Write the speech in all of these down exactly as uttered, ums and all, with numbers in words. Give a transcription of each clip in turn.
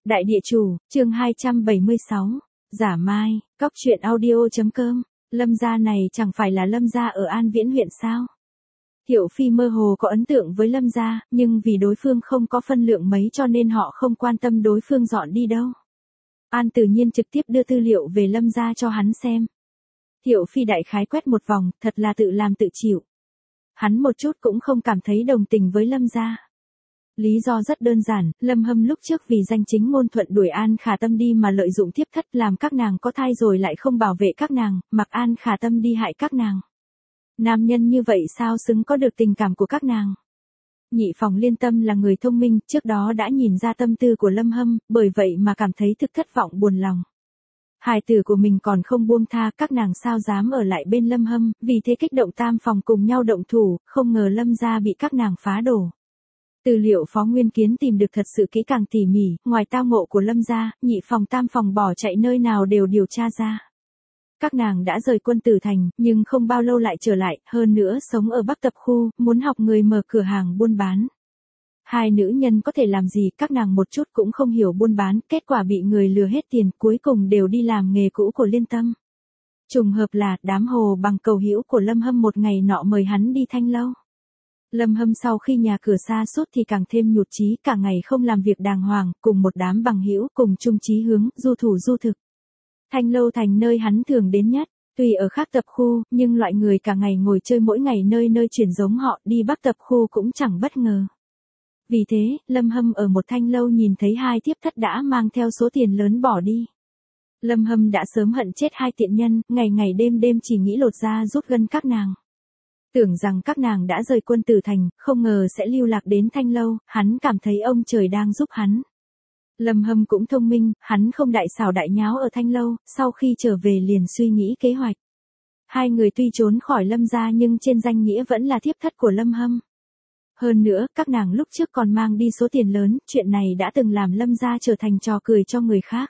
Đại địa chủ, chương hai trăm bảy mươi sáu. Giả Mai, Cóc truyện audio.com. Lâm gia này chẳng phải là Lâm gia ở An Viễn huyện sao? Thiệu Phi mơ hồ có ấn tượng với Lâm gia, nhưng vì đối phương không có phân lượng mấy cho nên họ không quan tâm đối phương dọn đi đâu. An tự nhiên trực tiếp đưa tư liệu về Lâm gia cho hắn xem. Thiệu Phi đại khái quét một vòng, thật là tự làm tự chịu. Hắn một chút cũng không cảm thấy đồng tình với Lâm gia. Lý do rất đơn giản, Lâm Hâm lúc trước vì danh chính ngôn thuận đuổi An Khả Tâm đi mà lợi dụng thiếp thất làm các nàng có thai rồi lại không bảo vệ các nàng, mặc An Khả Tâm đi hại các nàng. Nam nhân như vậy sao xứng có được tình cảm của các nàng? Nhị phòng Liên Tâm là người thông minh, trước đó đã nhìn ra tâm tư của Lâm Hâm, bởi vậy mà cảm thấy thực thất vọng buồn lòng. Hài tử của mình còn không buông tha, các nàng sao dám ở lại bên Lâm Hâm, vì thế kích động tam phòng cùng nhau động thủ, không ngờ Lâm gia bị các nàng phá đổ. Tư liệu Phó Nguyên Kiến tìm được thật sự kỹ càng tỉ mỉ, ngoài tao ngộ của Lâm gia, nhị phòng tam phòng bỏ chạy nơi nào đều điều tra ra. Các nàng đã rời quân Tử Thành, nhưng không bao lâu lại trở lại, hơn nữa sống ở Bắc Tập khu, muốn học người mở cửa hàng buôn bán. Hai nữ nhân có thể làm gì, các nàng một chút cũng không hiểu buôn bán, kết quả bị người lừa hết tiền, cuối cùng đều đi làm nghề cũ của Liên Tâm. Trùng hợp là, đám hồ bằng cầu hữu của Lâm Hâm một ngày nọ mời hắn đi Thanh Lâu. Lâm Hâm sau khi nhà cửa xa suốt thì càng thêm nhụt chí, cả ngày không làm việc đàng hoàng, cùng một đám bằng hữu cùng chung chí hướng, du thủ du thực. Thanh Lâu thành nơi hắn thường đến nhất, tuy ở khác tập khu, nhưng loại người cả ngày ngồi chơi mỗi ngày nơi nơi chuyển giống họ, đi Bắc tập khu cũng chẳng bất ngờ. Vì thế, Lâm Hâm ở một Thanh Lâu nhìn thấy hai thiếp thất đã mang theo số tiền lớn bỏ đi. Lâm Hâm đã sớm hận chết hai tiện nhân, ngày ngày đêm đêm chỉ nghĩ lột da rút gân các nàng. Tưởng rằng các nàng đã rời quân Tử Thành, không ngờ sẽ lưu lạc đến Thanh Lâu, hắn cảm thấy ông trời đang giúp hắn. Lâm Hâm cũng thông minh, hắn không đại xảo đại nháo ở Thanh Lâu, sau khi trở về liền suy nghĩ kế hoạch. Hai người tuy trốn khỏi Lâm gia nhưng trên danh nghĩa vẫn là thiếp thất của Lâm Hâm. Hơn nữa, các nàng lúc trước còn mang đi số tiền lớn, chuyện này đã từng làm Lâm gia trở thành trò cười cho người khác.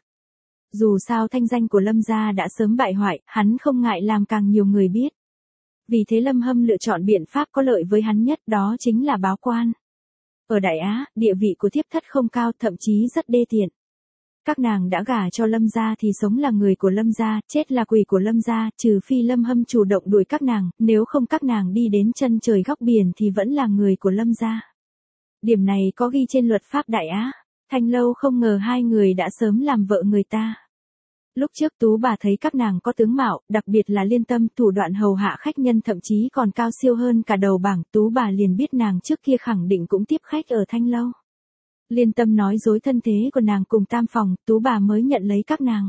Dù sao thanh danh của Lâm gia đã sớm bại hoại, hắn không ngại làm càng nhiều người biết. Vì thế Lâm Hâm lựa chọn biện pháp có lợi với hắn nhất, đó chính là báo quan. Ở Đại Á, địa vị của thiếp thất không cao, thậm chí rất đê tiện. Các nàng đã gả cho Lâm gia thì sống là người của Lâm gia, chết là quỷ của Lâm gia, trừ phi Lâm Hâm chủ động đuổi các nàng, nếu không các nàng đi đến chân trời góc biển thì vẫn là người của Lâm gia. Điểm này có ghi trên luật pháp Đại Á. Thanh Lâu không ngờ hai người đã sớm làm vợ người ta. Lúc trước Tú bà thấy các nàng có tướng mạo, đặc biệt là Liên Tâm, thủ đoạn hầu hạ khách nhân thậm chí còn cao siêu hơn cả đầu bảng, Tú bà liền biết nàng trước kia khẳng định cũng tiếp khách ở Thanh Lâu. Liên Tâm nói dối thân thế của nàng cùng tam phòng, Tú bà mới nhận lấy các nàng.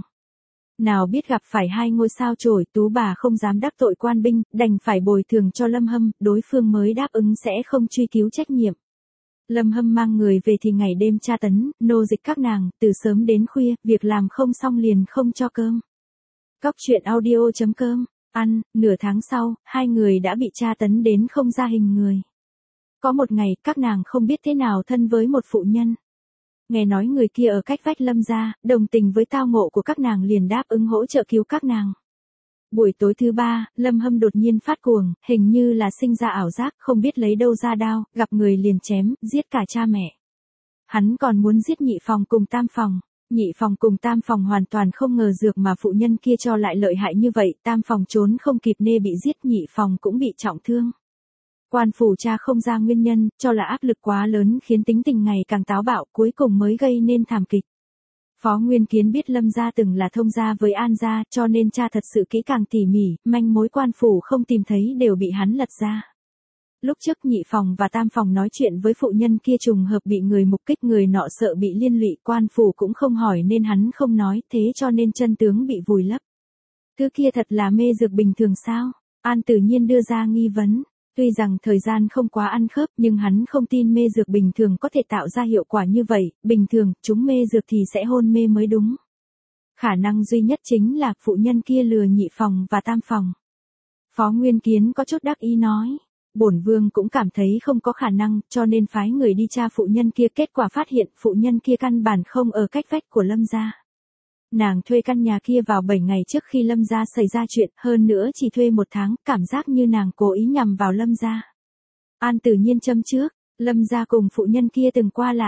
Nào biết gặp phải hai ngôi sao chổi, Tú bà không dám đắc tội quan binh, đành phải bồi thường cho Lâm Hâm, đối phương mới đáp ứng sẽ không truy cứu trách nhiệm. Lâm Hâm mang người về thì ngày đêm tra tấn, nô dịch các nàng, từ sớm đến khuya, việc làm không xong liền không cho cơm. Cóc truyện audio.com, ăn, nửa tháng sau, hai người đã bị tra tấn đến không ra hình người. Có một ngày, các nàng không biết thế nào thân với một phụ nhân. Nghe nói người kia ở cách vách Lâm gia, đồng tình với tao ngộ của các nàng liền đáp ứng hỗ trợ cứu các nàng. Buổi tối thứ ba, Lâm Hâm đột nhiên phát cuồng, hình như là sinh ra ảo giác, không biết lấy đâu ra đao, gặp người liền chém, giết cả cha mẹ. Hắn còn muốn giết nhị phòng cùng tam phòng. Nhị phòng cùng tam phòng hoàn toàn không ngờ dược mà phụ nhân kia cho lại lợi hại như vậy, tam phòng trốn không kịp nê bị giết, nhị phòng cũng bị trọng thương. Quan phủ tra không ra nguyên nhân, cho là áp lực quá lớn khiến tính tình ngày càng táo bạo, cuối cùng mới gây nên thảm kịch. Phó Nguyên Kiến biết Lâm gia từng là thông gia với An gia, cho nên tra thật sự kỹ càng tỉ mỉ, manh mối quan phủ không tìm thấy đều bị hắn lật ra. Lúc trước nhị phòng và tam phòng nói chuyện với phụ nhân kia trùng hợp bị người mục kích, người nọ sợ bị liên lụy, quan phủ cũng không hỏi nên hắn không nói, thế cho nên chân tướng bị vùi lấp. Thứ kia thật là mê dược bình thường sao? An tự nhiên đưa ra nghi vấn. Tuy rằng thời gian không quá ăn khớp nhưng hắn không tin mê dược bình thường có thể tạo ra hiệu quả như vậy, bình thường, chúng mê dược thì sẽ hôn mê mới đúng. Khả năng duy nhất chính là phụ nhân kia lừa nhị phòng và tam phòng. Phó Nguyên Kiến có chút đắc ý nói, bổn vương cũng cảm thấy không có khả năng, cho nên phái người đi tra phụ nhân kia, kết quả phát hiện phụ nhân kia căn bản không ở cách vách của Lâm gia. Nàng thuê căn nhà kia vào bảy ngày trước khi Lâm gia xảy ra chuyện, hơn nữa chỉ thuê một tháng, cảm giác như nàng cố ý nhằm vào Lâm gia. An tự nhiên châm trước, Lâm gia cùng phụ nhân kia từng qua lại.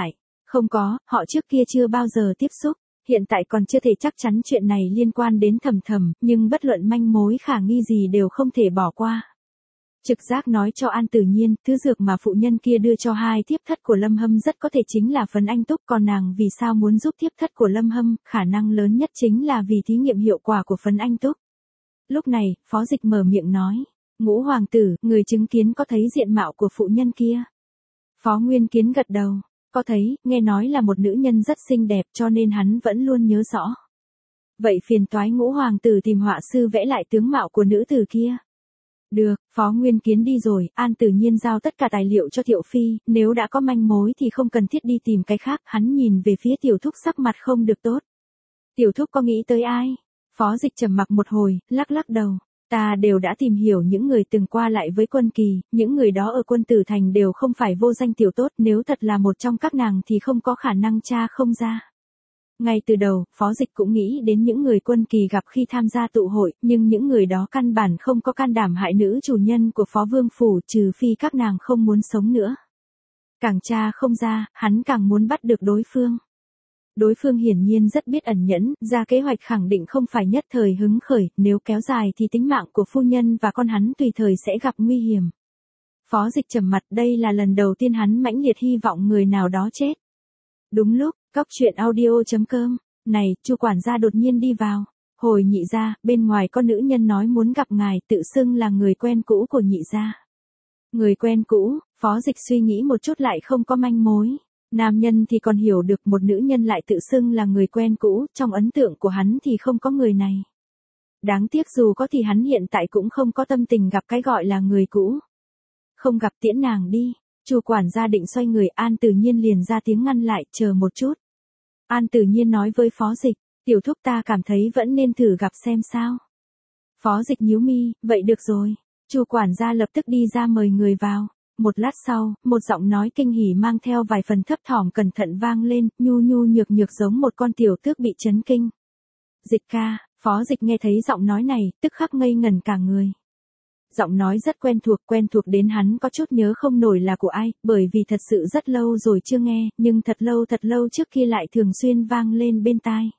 Không có, họ trước kia chưa bao giờ tiếp xúc, hiện tại còn chưa thể chắc chắn chuyện này liên quan đến Thầm Thầm, nhưng bất luận manh mối khả nghi gì đều không thể bỏ qua. Trực giác nói cho An Tử Nhiên, thứ dược mà phụ nhân kia đưa cho hai thiếp thất của Lâm Hâm rất có thể chính là phấn anh túc, còn nàng vì sao muốn giúp thiếp thất của Lâm Hâm, khả năng lớn nhất chính là vì thí nghiệm hiệu quả của phấn anh túc. Lúc này, Phó Dịch mở miệng nói, Ngũ hoàng tử, người chứng kiến có thấy diện mạo của phụ nhân kia? Phó Nguyên Kiến gật đầu, có thấy, nghe nói là một nữ nhân rất xinh đẹp cho nên hắn vẫn luôn nhớ rõ. Vậy phiền toái Ngũ hoàng tử tìm họa sư vẽ lại tướng mạo của nữ tử kia. Được, Phó Nguyên Kiến đi rồi, An Tử Nhiên giao tất cả tài liệu cho Thiệu Phi, nếu đã có manh mối thì không cần thiết đi tìm cái khác, hắn nhìn về phía Tiểu Thúc sắc mặt không được tốt. Tiểu Thúc có nghĩ tới ai? Phó Dịch trầm mặc một hồi, lắc lắc đầu. Ta đều đã tìm hiểu những người từng qua lại với Quân Kỳ, những người đó ở Quân Tử Thành đều không phải vô danh tiểu tốt, nếu thật là một trong các nàng thì không có khả năng tra không ra. Ngay từ đầu, Phó Dịch cũng nghĩ đến những người Quân Kỳ gặp khi tham gia tụ hội, nhưng những người đó căn bản không có can đảm hại nữ chủ nhân của Phó Vương Phủ, trừ phi các nàng không muốn sống nữa. Càng tra không ra, hắn càng muốn bắt được đối phương. Đối phương hiển nhiên rất biết ẩn nhẫn, ra kế hoạch khẳng định không phải nhất thời hứng khởi, nếu kéo dài thì tính mạng của phu nhân và con hắn tùy thời sẽ gặp nguy hiểm. Phó Dịch trầm mặt, đây là lần đầu tiên hắn mãnh liệt hy vọng người nào đó chết. Đúng lúc, Cóc truyện audio chấm com, này, Chu quản gia đột nhiên đi vào. Hồi nhị gia, bên ngoài có nữ nhân nói muốn gặp ngài, tự xưng là người quen cũ của nhị gia. Người quen cũ, Phó Dịch suy nghĩ một chút lại không có manh mối. Nam nhân thì còn hiểu được, một nữ nhân lại tự xưng là người quen cũ, trong ấn tượng của hắn thì không có người này. Đáng tiếc dù có thì hắn hiện tại cũng không có tâm tình gặp cái gọi là người cũ. Không gặp tiễn nàng đi, Chu quản gia định xoay người, An Tử Nhiên liền ra tiếng ngăn lại, chờ một chút. An Tử Nhiên nói với Phó Dịch, Tiểu Thúc ta cảm thấy vẫn nên thử gặp xem sao. Phó Dịch nhíu mi, vậy được rồi. Chu quản gia lập tức đi ra mời người vào. Một lát sau, một giọng nói kinh hỉ mang theo vài phần thấp thỏm cẩn thận vang lên, nhu nhu nhược nhược giống một con tiểu tước bị chấn kinh. Dịch ca, Phó Dịch nghe thấy giọng nói này, tức khắc ngây ngẩn cả người. Giọng nói rất quen thuộc, quen thuộc đến hắn có chút nhớ không nổi là của ai, bởi vì thật sự rất lâu rồi chưa nghe, nhưng thật lâu thật lâu trước kia lại thường xuyên vang lên bên tai.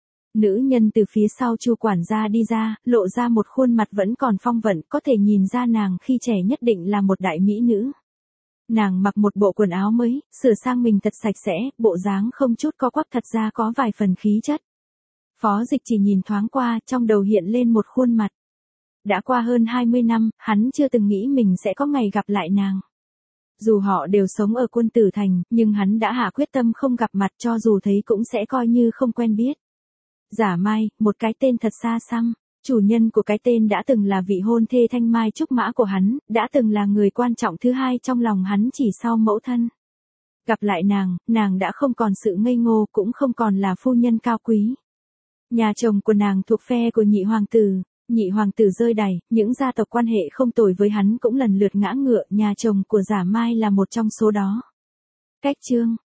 Nữ nhân từ phía sau Chu quản gia đi ra, lộ ra một khuôn mặt vẫn còn phong vận, có thể nhìn ra nàng khi trẻ nhất định là một đại mỹ nữ. Nàng mặc một bộ quần áo mới, sửa sang mình thật sạch sẽ, bộ dáng không chút co quắp, thật ra có vài phần khí chất. Phó Dịch chỉ nhìn thoáng qua, trong đầu hiện lên một khuôn mặt. Đã qua hơn hai mươi năm, hắn chưa từng nghĩ mình sẽ có ngày gặp lại nàng. Dù họ đều sống ở Quân Tử Thành, nhưng hắn đã hạ quyết tâm không gặp mặt, cho dù thấy cũng sẽ coi như không quen biết. Giả Mai, một cái tên thật xa xăm, chủ nhân của cái tên đã từng là vị hôn thê thanh mai trúc mã của hắn, đã từng là người quan trọng thứ hai trong lòng hắn chỉ sau mẫu thân. Gặp lại nàng, nàng đã không còn sự ngây ngô, cũng không còn là phu nhân cao quý. Nhà chồng của nàng thuộc phe của nhị hoàng tử, nhị hoàng tử rơi đày, những gia tộc quan hệ không tồi với hắn cũng lần lượt ngã ngựa, nhà chồng của Giả Mai là một trong số đó. Cách chương